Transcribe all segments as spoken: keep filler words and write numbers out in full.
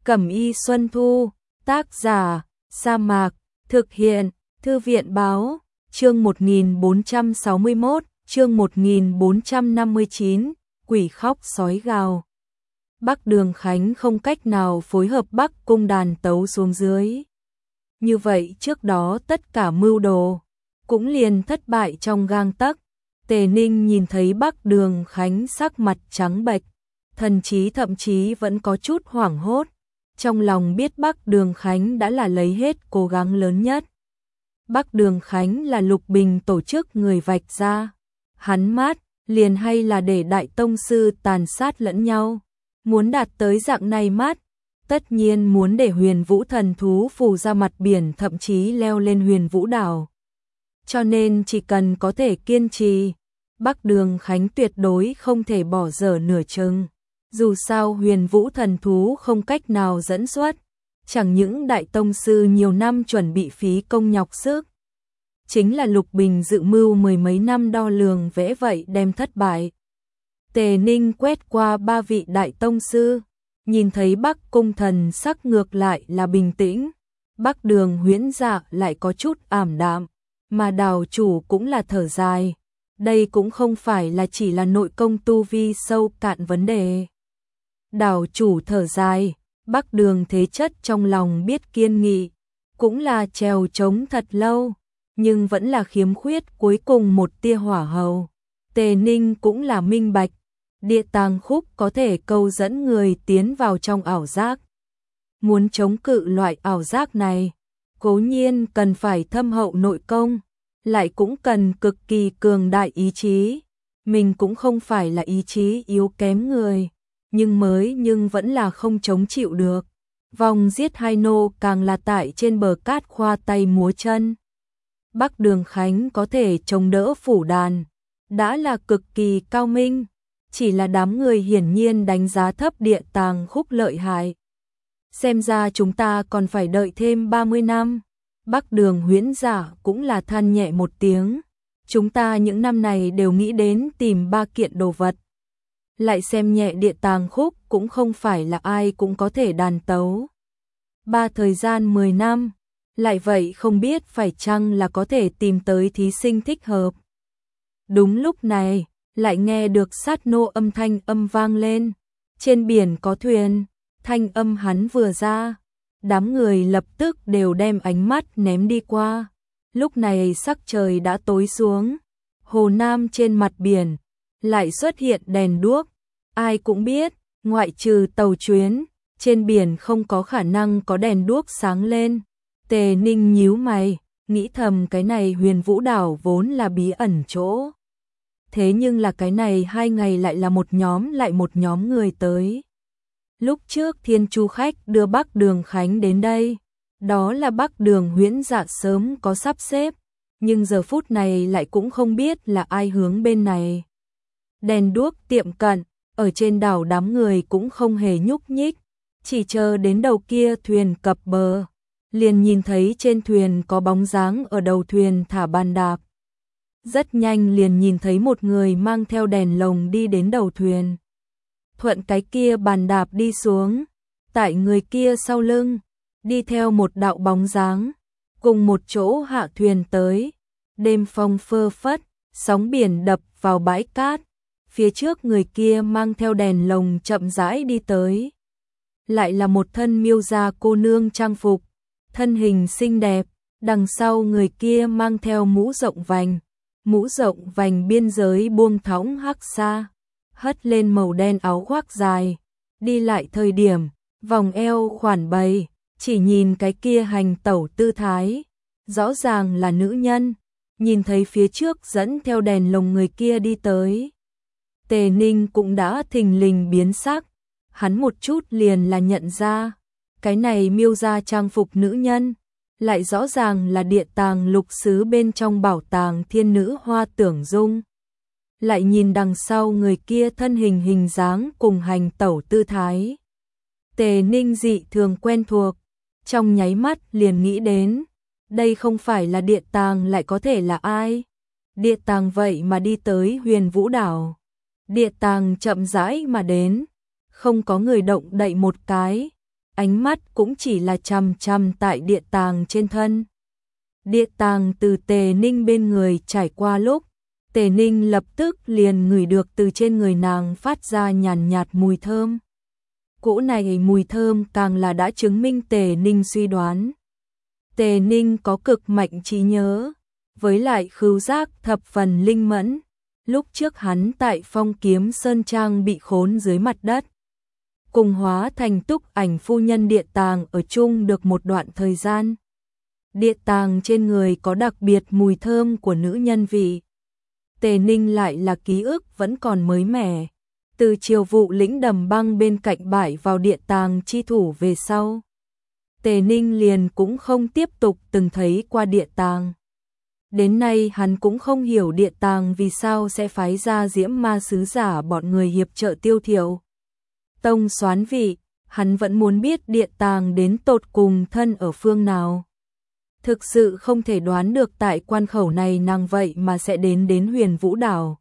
Cẩm y Xuân Thu, tác giả, Sa Mạc, thực hiện, Thư viện báo, chương một nghìn bốn trăm sáu mươi mốt, chương một nghìn bốn trăm năm mươi chín, quỷ khóc sói gào. Bắc Đường Khánh không cách nào phối hợp Bắc cung đàn tấu xuống dưới. Như vậy trước đó tất cả mưu đồ cũng liền thất bại trong gang tấc. Tề Ninh nhìn thấy Bắc Đường Khánh sắc mặt trắng bệch, thần trí thậm chí vẫn có chút hoảng hốt, trong lòng biết Bắc Đường Khánh đã là lấy hết cố gắng lớn nhất. Bắc Đường Khánh là Lục Bình tổ chức người vạch ra, hắn mát, liền hay là để đại tông sư tàn sát lẫn nhau, muốn đạt tới dạng này mát, tất nhiên muốn để Huyền Vũ thần thú phù ra mặt biển, thậm chí leo lên Huyền Vũ đảo. Cho nên chỉ cần có thể kiên trì, Bắc Đường Khánh tuyệt đối không thể bỏ dở nửa chừng. Dù sao Huyền Vũ thần thú không cách nào dẫn xuất, chẳng những đại tông sư nhiều năm chuẩn bị phí công nhọc sức. Chính là Lục Bình dự mưu mười mấy năm đo lường vẽ vậy đem thất bại. Tề Ninh quét qua ba vị đại tông sư, nhìn thấy Bắc cung thần sắc ngược lại là bình tĩnh, Bắc Đường Huyễn Dạ lại có chút ảm đạm, mà Đào chủ cũng là thở dài. Đây cũng không phải là chỉ là nội công tu vi sâu cạn vấn đề. Đào chủ thở dài, Bắc Đường thế chất trong lòng biết kiên nghị, cũng là trèo trống thật lâu, nhưng vẫn là khiếm khuyết cuối cùng một tia hỏa hầu. Tề Ninh cũng là minh bạch, địa tàng khúc có thể câu dẫn người tiến vào trong ảo giác. Muốn chống cự loại ảo giác này, cố nhiên cần phải thâm hậu nội công, lại cũng cần cực kỳ cường đại ý chí. Mình cũng không phải là ý chí yếu kém người, nhưng mới nhưng vẫn là không chống chịu được. Vòng giết hai nô càng là tại trên bờ cát khoa tay múa chân. Bắc Đường Khánh có thể chống đỡ phủ đàn, đã là cực kỳ cao minh, chỉ là đám người hiển nhiên đánh giá thấp địa tàng khúc lợi hại. Xem ra chúng ta còn phải đợi thêm ba mươi năm. Bắc Đường Huyễn Dạ cũng là than nhẹ một tiếng. Chúng ta những năm này đều nghĩ đến tìm ba kiện đồ vật. Lại xem nhẹ địa tàng khúc cũng không phải là ai cũng có thể đàn tấu. Ba thời gian mười năm, lại vậy không biết phải chăng là có thể tìm tới thí sinh thích hợp. Đúng lúc này, lại nghe được sát nô âm thanh âm vang lên. Trên biển có thuyền, thanh âm hắn vừa ra. Đám người lập tức đều đem ánh mắt ném đi qua. Lúc này sắc trời đã tối xuống. Hồ Nam trên mặt biển lại xuất hiện đèn đuốc. Ai cũng biết, ngoại trừ tàu chuyến, trên biển không có khả năng có đèn đuốc sáng lên. Tề Ninh nhíu mày, nghĩ thầm cái này Huyền Vũ đảo vốn là bí ẩn chỗ. Thế nhưng là cái này hai ngày lại là một nhóm lại một nhóm người tới. Lúc trước Thiên Chu khách đưa Bắc Đường Khánh đến đây, đó là Bắc Đường Huyễn Dạ sớm có sắp xếp, nhưng giờ phút này lại cũng không biết là ai hướng bên này. Đèn đuốc tiệm cận, ở trên đảo đám người cũng không hề nhúc nhích, chỉ chờ đến đầu kia thuyền cập bờ, liền nhìn thấy trên thuyền có bóng dáng ở đầu thuyền thả bàn đạp. Rất nhanh liền nhìn thấy một người mang theo đèn lồng đi đến đầu thuyền. Thuận cái kia bàn đạp đi xuống, tại người kia sau lưng, đi theo một đạo bóng dáng, cùng một chỗ hạ thuyền tới. Đêm phong phơ phất, sóng biển đập vào bãi cát, phía trước người kia mang theo đèn lồng chậm rãi đi tới. Lại là một thân miêu gia cô nương trang phục, thân hình xinh đẹp, đằng sau người kia mang theo mũ rộng vành, mũ rộng vành biên giới buông thõng hắc sa, hất lên màu đen áo khoác dài, đi lại thời điểm, vòng eo khoản bày, chỉ nhìn cái kia hành tẩu tư thái, rõ ràng là nữ nhân. Nhìn thấy phía trước dẫn theo đèn lồng người kia đi tới, Tề Ninh cũng đã thình lình biến sắc, hắn một chút liền là nhận ra, cái này miêu gia trang phục nữ nhân, lại rõ ràng là địa tàng lục xứ bên trong bảo tàng thiên nữ Hoa Tưởng Dung. Lại nhìn đằng sau người kia thân hình hình dáng cùng hành tẩu tư thái, Tề Ninh dị thường quen thuộc, trong nháy mắt liền nghĩ đến, đây không phải là địa tàng lại có thể là ai? Địa tàng vậy mà đi tới Huyền Vũ đảo. Địa tàng chậm rãi mà đến, không có người động đậy một cái, ánh mắt cũng chỉ là chằm chằm tại địa tàng trên thân. Địa tàng từ Tề Ninh bên người trải qua lúc, Tề Ninh lập tức liền ngửi được từ trên người nàng phát ra nhàn nhạt mùi thơm. Cỗ này mùi thơm càng là đã chứng minh Tề Ninh suy đoán. Tề Ninh có cực mạnh trí nhớ, với lại khứu giác thập phần linh mẫn. Lúc trước hắn tại Phong Kiếm Sơn Trang bị khốn dưới mặt đất, cùng hóa thành Túc Ảnh phu nhân địa tàng ở chung được một đoạn thời gian. Địa tàng trên người có đặc biệt mùi thơm của nữ nhân vị. Tề Ninh lại là ký ức vẫn còn mới mẻ. Từ Triều Vụ lĩnh đầm băng bên cạnh bãi vào địa tàng chi thủ về sau, Tề Ninh liền cũng không tiếp tục từng thấy qua địa tàng. Đến nay hắn cũng không hiểu địa tàng vì sao sẽ phái ra Diễm Ma sứ giả bọn người hiệp trợ Tiêu Thiệu Tông soán vị, hắn vẫn muốn biết địa tàng đến tột cùng thân ở phương nào. Thực sự không thể đoán được tại quan khẩu này nàng vậy mà sẽ đến đến Huyền Vũ Đảo.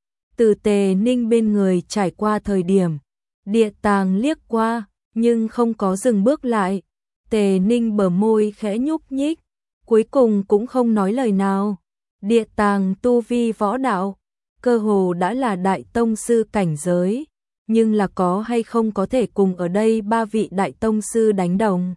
Từ Tề Ninh bên người trải qua thời điểm, địa tàng liếc qua, nhưng không có dừng bước lại. Tề Ninh bờ môi khẽ nhúc nhích, cuối cùng cũng không nói lời nào. Địa tàng tu vi võ đạo, cơ hồ đã là đại tông sư cảnh giới, nhưng là có hay không có thể cùng ở đây ba vị đại tông sư đánh đồng.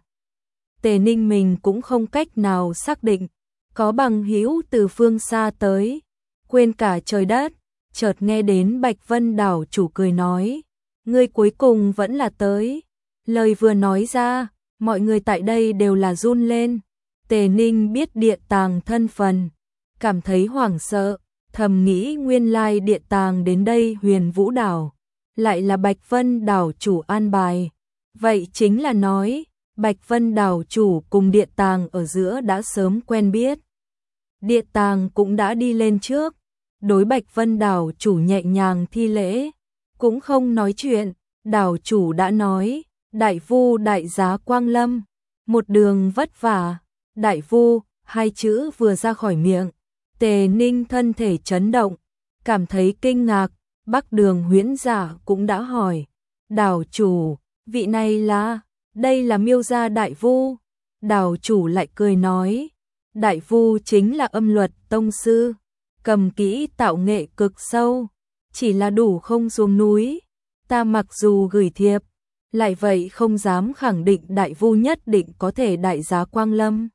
Tề Ninh mình cũng không cách nào xác định, có bằng hữu từ phương xa tới, quên cả trời đất, chợt nghe đến Bạch Vân đảo chủ cười nói, ngươi cuối cùng vẫn là tới. Lời vừa nói ra, mọi người tại đây đều là run lên. Tề Ninh biết địa tàng thân phần, cảm thấy hoảng sợ, thầm nghĩ nguyên lai địa tàng đến đây Huyền Vũ Đảo, lại là Bạch Vân đảo chủ an bài. Vậy chính là nói, Bạch Vân đảo chủ cùng địa tàng ở giữa đã sớm quen biết. Địa tàng cũng đã đi lên trước, đối Bạch Vân đảo chủ nhẹ nhàng thi lễ, cũng không nói chuyện. Đảo chủ đã nói, đại vu đại giá quang lâm, một đường vất vả. Đại vu, hai chữ vừa ra khỏi miệng, Tề Ninh thân thể chấn động, cảm thấy kinh ngạc. Bắc Đường Huyễn Giả cũng đã hỏi, đảo chủ, vị này là, đây là Miêu gia đại vu. Đảo chủ lại cười nói, đại vu chính là âm luật tông sư, cầm kỹ tạo nghệ cực sâu, chỉ là đủ không xuống núi. Ta mặc dù gửi thiệp, lại vậy không dám khẳng định đại vu nhất định có thể đại giá quang lâm.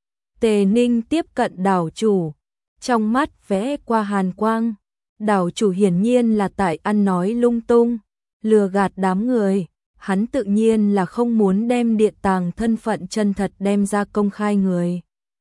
Tề Ninh tiếp cận đảo chủ, trong mắt vẽ qua hàn quang. Đảo chủ hiển nhiên là tại ăn nói lung tung, lừa gạt đám người. Hắn tự nhiên là không muốn đem địa tàng thân phận chân thật đem ra công khai người.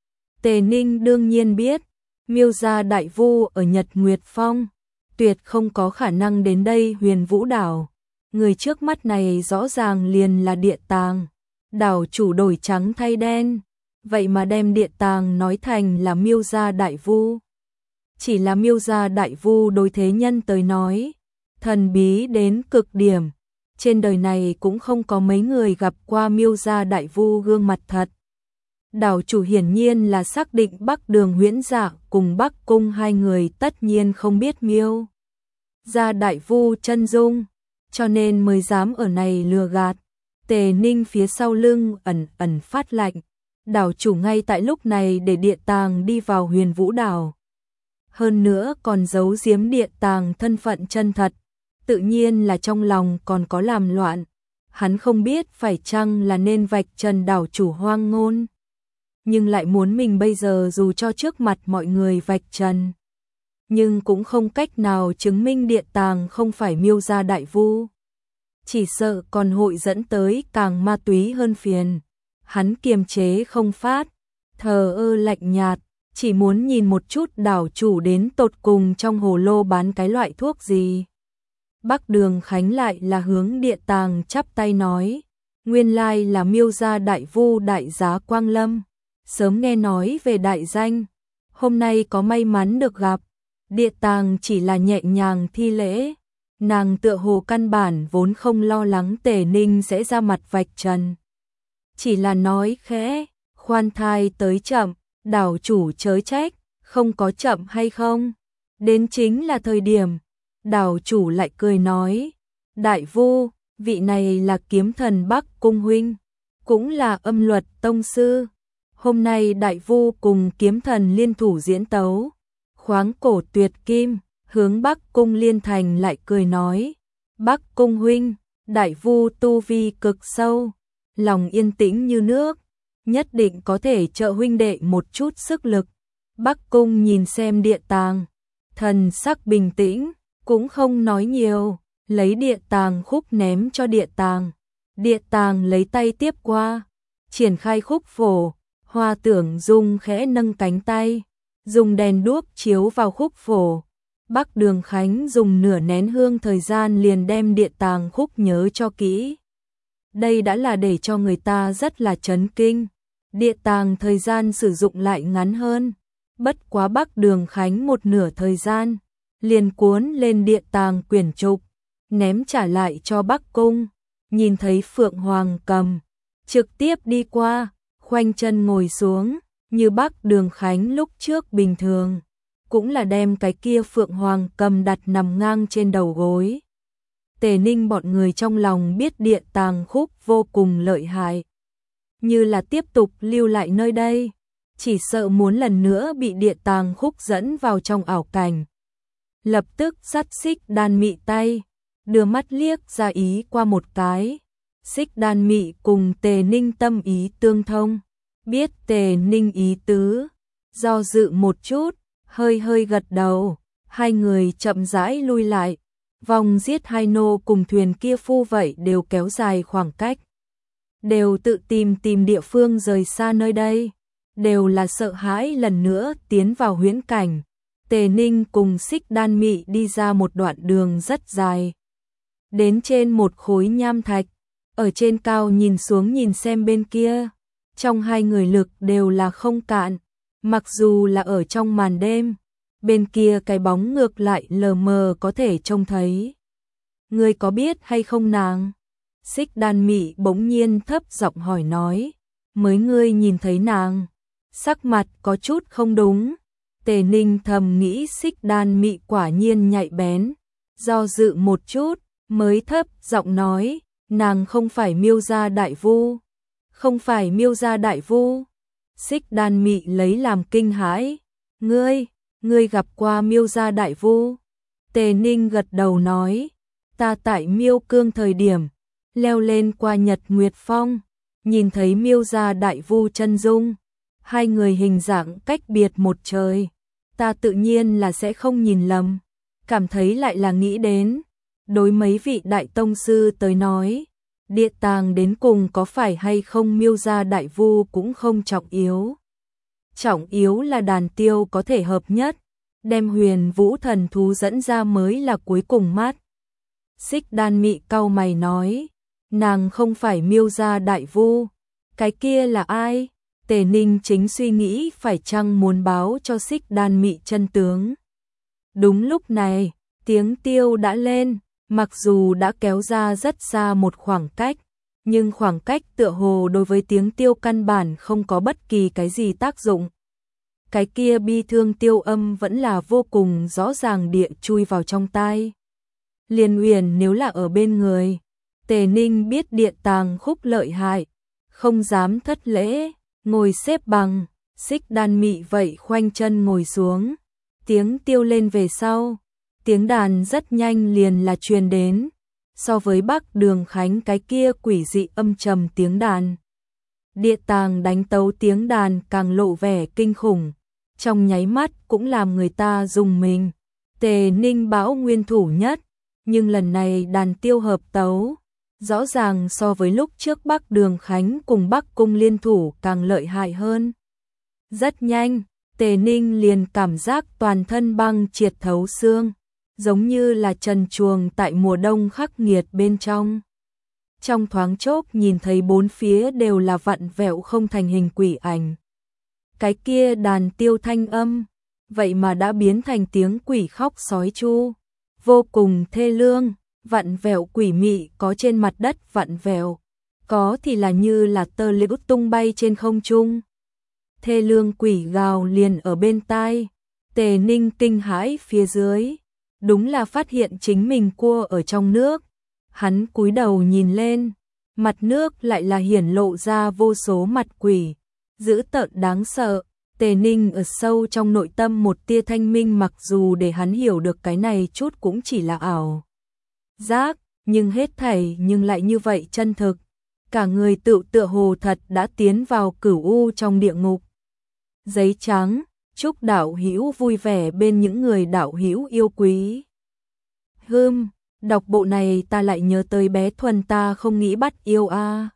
Tề Ninh đương nhiên biết, Miêu gia đại vu ở Nhật Nguyệt Phong, tuyệt không có khả năng đến đây Huyền Vũ Đảo. Người trước mắt này rõ ràng liền là địa tàng. Đảo chủ đổi trắng thay đen, vậy mà đem địa tàng nói thành là Miêu gia đại vu. Chỉ là Miêu gia đại vu đối thế nhân tới nói, thần bí đến cực điểm. Trên đời này cũng không có mấy người gặp qua Miêu gia đại vu gương mặt thật. Đảo chủ hiển nhiên là xác định Bắc Đường Huyễn Giả cùng Bắc Cung hai người tất nhiên không biết Miêu gia đại vu chân dung, cho nên mới dám ở này lừa gạt. Tề Ninh phía sau lưng ẩn ẩn phát lạnh. Đảo chủ ngay tại lúc này để địa tàng đi vào Huyền Vũ Đảo, hơn nữa còn giấu giếm địa tàng thân phận chân thật, tự nhiên là trong lòng còn có làm loạn. Hắn không biết phải chăng là nên vạch trần đảo chủ hoang ngôn, nhưng lại muốn mình bây giờ dù cho trước mặt mọi người vạch trần, nhưng cũng không cách nào chứng minh địa tàng không phải Miêu gia đại vu. Chỉ sợ còn hội dẫn tới càng ma túy hơn phiền. Hắn kiềm chế không phát, thờ ơ lạnh nhạt, chỉ muốn nhìn một chút đảo chủ đến tột cùng trong hồ lô bán cái loại thuốc gì. Bắc Đường Khánh lại là hướng địa tàng chắp tay nói, nguyên lai là Miêu gia đại vu đại giá quang lâm, sớm nghe nói về đại danh, hôm nay có may mắn được gặp. Địa tàng chỉ là nhẹ nhàng thi lễ, nàng tựa hồ căn bản vốn không lo lắng Tề Ninh sẽ ra mặt vạch trần, chỉ là nói khẽ, khoan thai tới chậm, đảo chủ chớ trách, không có chậm hay không, đến chính là thời điểm. Đảo chủ lại cười nói, đại vu, vị này là kiếm thần Bắc Cung huynh. cũng là âm luật tông sư. Hôm nay đại vu cùng kiếm thần liên thủ diễn tấu, khoáng cổ tuyệt kim, hướng Bắc Cung Liên Thành lại cười nói, Bắc Cung huynh, đại vu tu vi cực sâu, lòng yên tĩnh như nước, nhất định có thể trợ huynh đệ một chút sức lực. Bắc Cung nhìn xem địa tàng, thần sắc bình tĩnh, cũng không nói nhiều, lấy địa tàng khúc ném cho địa tàng. Địa tàng lấy tay tiếp qua, triển khai khúc phổ, Hoa Tưởng Dung khẽ nâng cánh tay, dùng đèn đuốc chiếu vào khúc phổ. Bắc Đường Khánh dùng nửa nén hương thời gian liền đem địa tàng khúc nhớ cho kỹ. Đây đã là để cho người ta rất là chấn kinh. Địa tàng thời gian sử dụng lại ngắn hơn, bất quá Bắc Đường Khánh một nửa thời gian, liền cuốn lên địa tàng quyển trục, ném trả lại cho Bắc Cung. Nhìn thấy Phượng Hoàng cầm, trực tiếp đi qua, khoanh chân ngồi xuống, như Bắc Đường Khánh lúc trước bình thường, cũng là đem cái kia Phượng Hoàng cầm đặt nằm ngang trên đầu gối. Tề Ninh bọn người trong lòng biết địa tàng khúc vô cùng lợi hại, như là tiếp tục lưu lại nơi đây, chỉ sợ muốn lần nữa bị địa tàng khúc dẫn vào trong ảo cảnh. Lập tức dắt Xích Đan Mị tay, đưa mắt liếc ra ý qua một cái. Xích Đan Mị cùng Tề Ninh tâm ý tương thông, biết Tề Ninh ý tứ, do dự một chút, hơi hơi gật đầu, hai người chậm rãi lui lại, vòng giết hai nô cùng thuyền kia phu vậy đều kéo dài khoảng cách, đều tự tìm tìm địa phương rời xa nơi đây, đều là sợ hãi lần nữa tiến vào huyễn cảnh. Tề Ninh cùng Xích Đan Mị đi ra một đoạn đường rất dài, đến trên một khối nham thạch, ở trên cao nhìn xuống nhìn xem bên kia, trong hai người lực đều là không cạn, mặc dù là ở trong màn đêm, bên kia cái bóng ngược lại lờ mờ có thể trông thấy. Ngươi có biết hay không nàng? Xích Đan Mị bỗng nhiên thấp giọng hỏi nói, mới ngươi nhìn thấy nàng, sắc mặt có chút không đúng. Tề Ninh thầm nghĩ Xích Đan Mị quả nhiên nhạy bén, do dự một chút, mới thấp giọng nói, nàng không phải Miêu gia đại vu, không phải Miêu gia đại vu. Xích Đan Mị lấy làm kinh hãi, ngươi, ngươi gặp qua Miêu gia đại vu? Tề Ninh gật đầu nói, ta tại Miêu Cương thời điểm, leo lên qua Nhật Nguyệt Phong, nhìn thấy Miêu gia đại vu chân dung, hai người hình dạng cách biệt một trời, ta tự nhiên là sẽ không nhìn lầm, cảm thấy lại là nghĩ đến. Đối mấy vị đại tông sư tới nói, địa tàng đến cùng có phải hay không Miêu gia đại vu cũng không trọng yếu. Trọng yếu là đàn tiêu có thể hợp nhất, đem huyền vũ thần thú dẫn ra mới là cuối cùng mắt. Xích Đan Mị cau mày nói, nàng không phải Miêu gia đại vu, cái kia là ai? Tề Ninh chính suy nghĩ phải chăng muốn báo cho Xích Đan Mị chân tướng. Đúng lúc này, tiếng tiêu đã lên. Mặc dù đã kéo ra rất xa một khoảng cách, nhưng khoảng cách tựa hồ đối với tiếng tiêu căn bản không có bất kỳ cái gì tác dụng. Cái kia bi thương tiêu âm vẫn là vô cùng rõ ràng địa chui vào trong tai. Liên Uyển nếu là ở bên người, Tề Ninh biết địa tàng khúc lợi hại, không dám thất lễ, ngồi xếp bằng, Xích Đan Mị vậy khoanh chân ngồi xuống, tiếng tiêu lên về sau. Tiếng đàn rất nhanh liền là truyền đến, so với Bắc Đường Khánh cái kia quỷ dị âm trầm tiếng đàn. Địa tàng đánh tấu tiếng đàn càng lộ vẻ kinh khủng, trong nháy mắt cũng làm người ta rùng mình. Tề Ninh bão nguyên thủ nhất, nhưng lần này đàn tiêu hợp tấu, rõ ràng so với lúc trước Bắc Đường Khánh cùng Bắc Cung liên thủ càng lợi hại hơn. Rất nhanh, Tề Ninh liền cảm giác toàn thân băng triệt thấu xương, giống như là trần truồng tại mùa đông khắc nghiệt bên trong. Trong thoáng chốc nhìn thấy bốn phía đều là vặn vẹo không thành hình quỷ ảnh. Cái kia đàn tiêu thanh âm, vậy mà đã biến thành tiếng quỷ khóc sói chu, vô cùng thê lương, vặn vẹo quỷ mị có trên mặt đất vặn vẹo, có thì là như là tơ liễu tung bay trên không trung. Thê lương quỷ gào liền ở bên tai, Tề Ninh kinh hãi phía dưới, đúng là phát hiện chính mình cua ở trong nước. Hắn cúi đầu nhìn lên, mặt nước lại là hiển lộ ra vô số mặt quỷ, dữ tợn đáng sợ. Tề Ninh ở sâu trong nội tâm một tia thanh minh, mặc dù để hắn hiểu được cái này chút cũng chỉ là ảo giác, nhưng hết thảy nhưng lại như vậy chân thực. Cả người tự tựa hồ thật đã tiến vào cửu u trong địa ngục. Giấy trắng, chúc đạo hữu vui vẻ bên những người đạo hữu yêu quý. Hừm, đọc bộ này ta lại nhớ tới bé Thuần, ta không nghĩ bắt yêu a. À.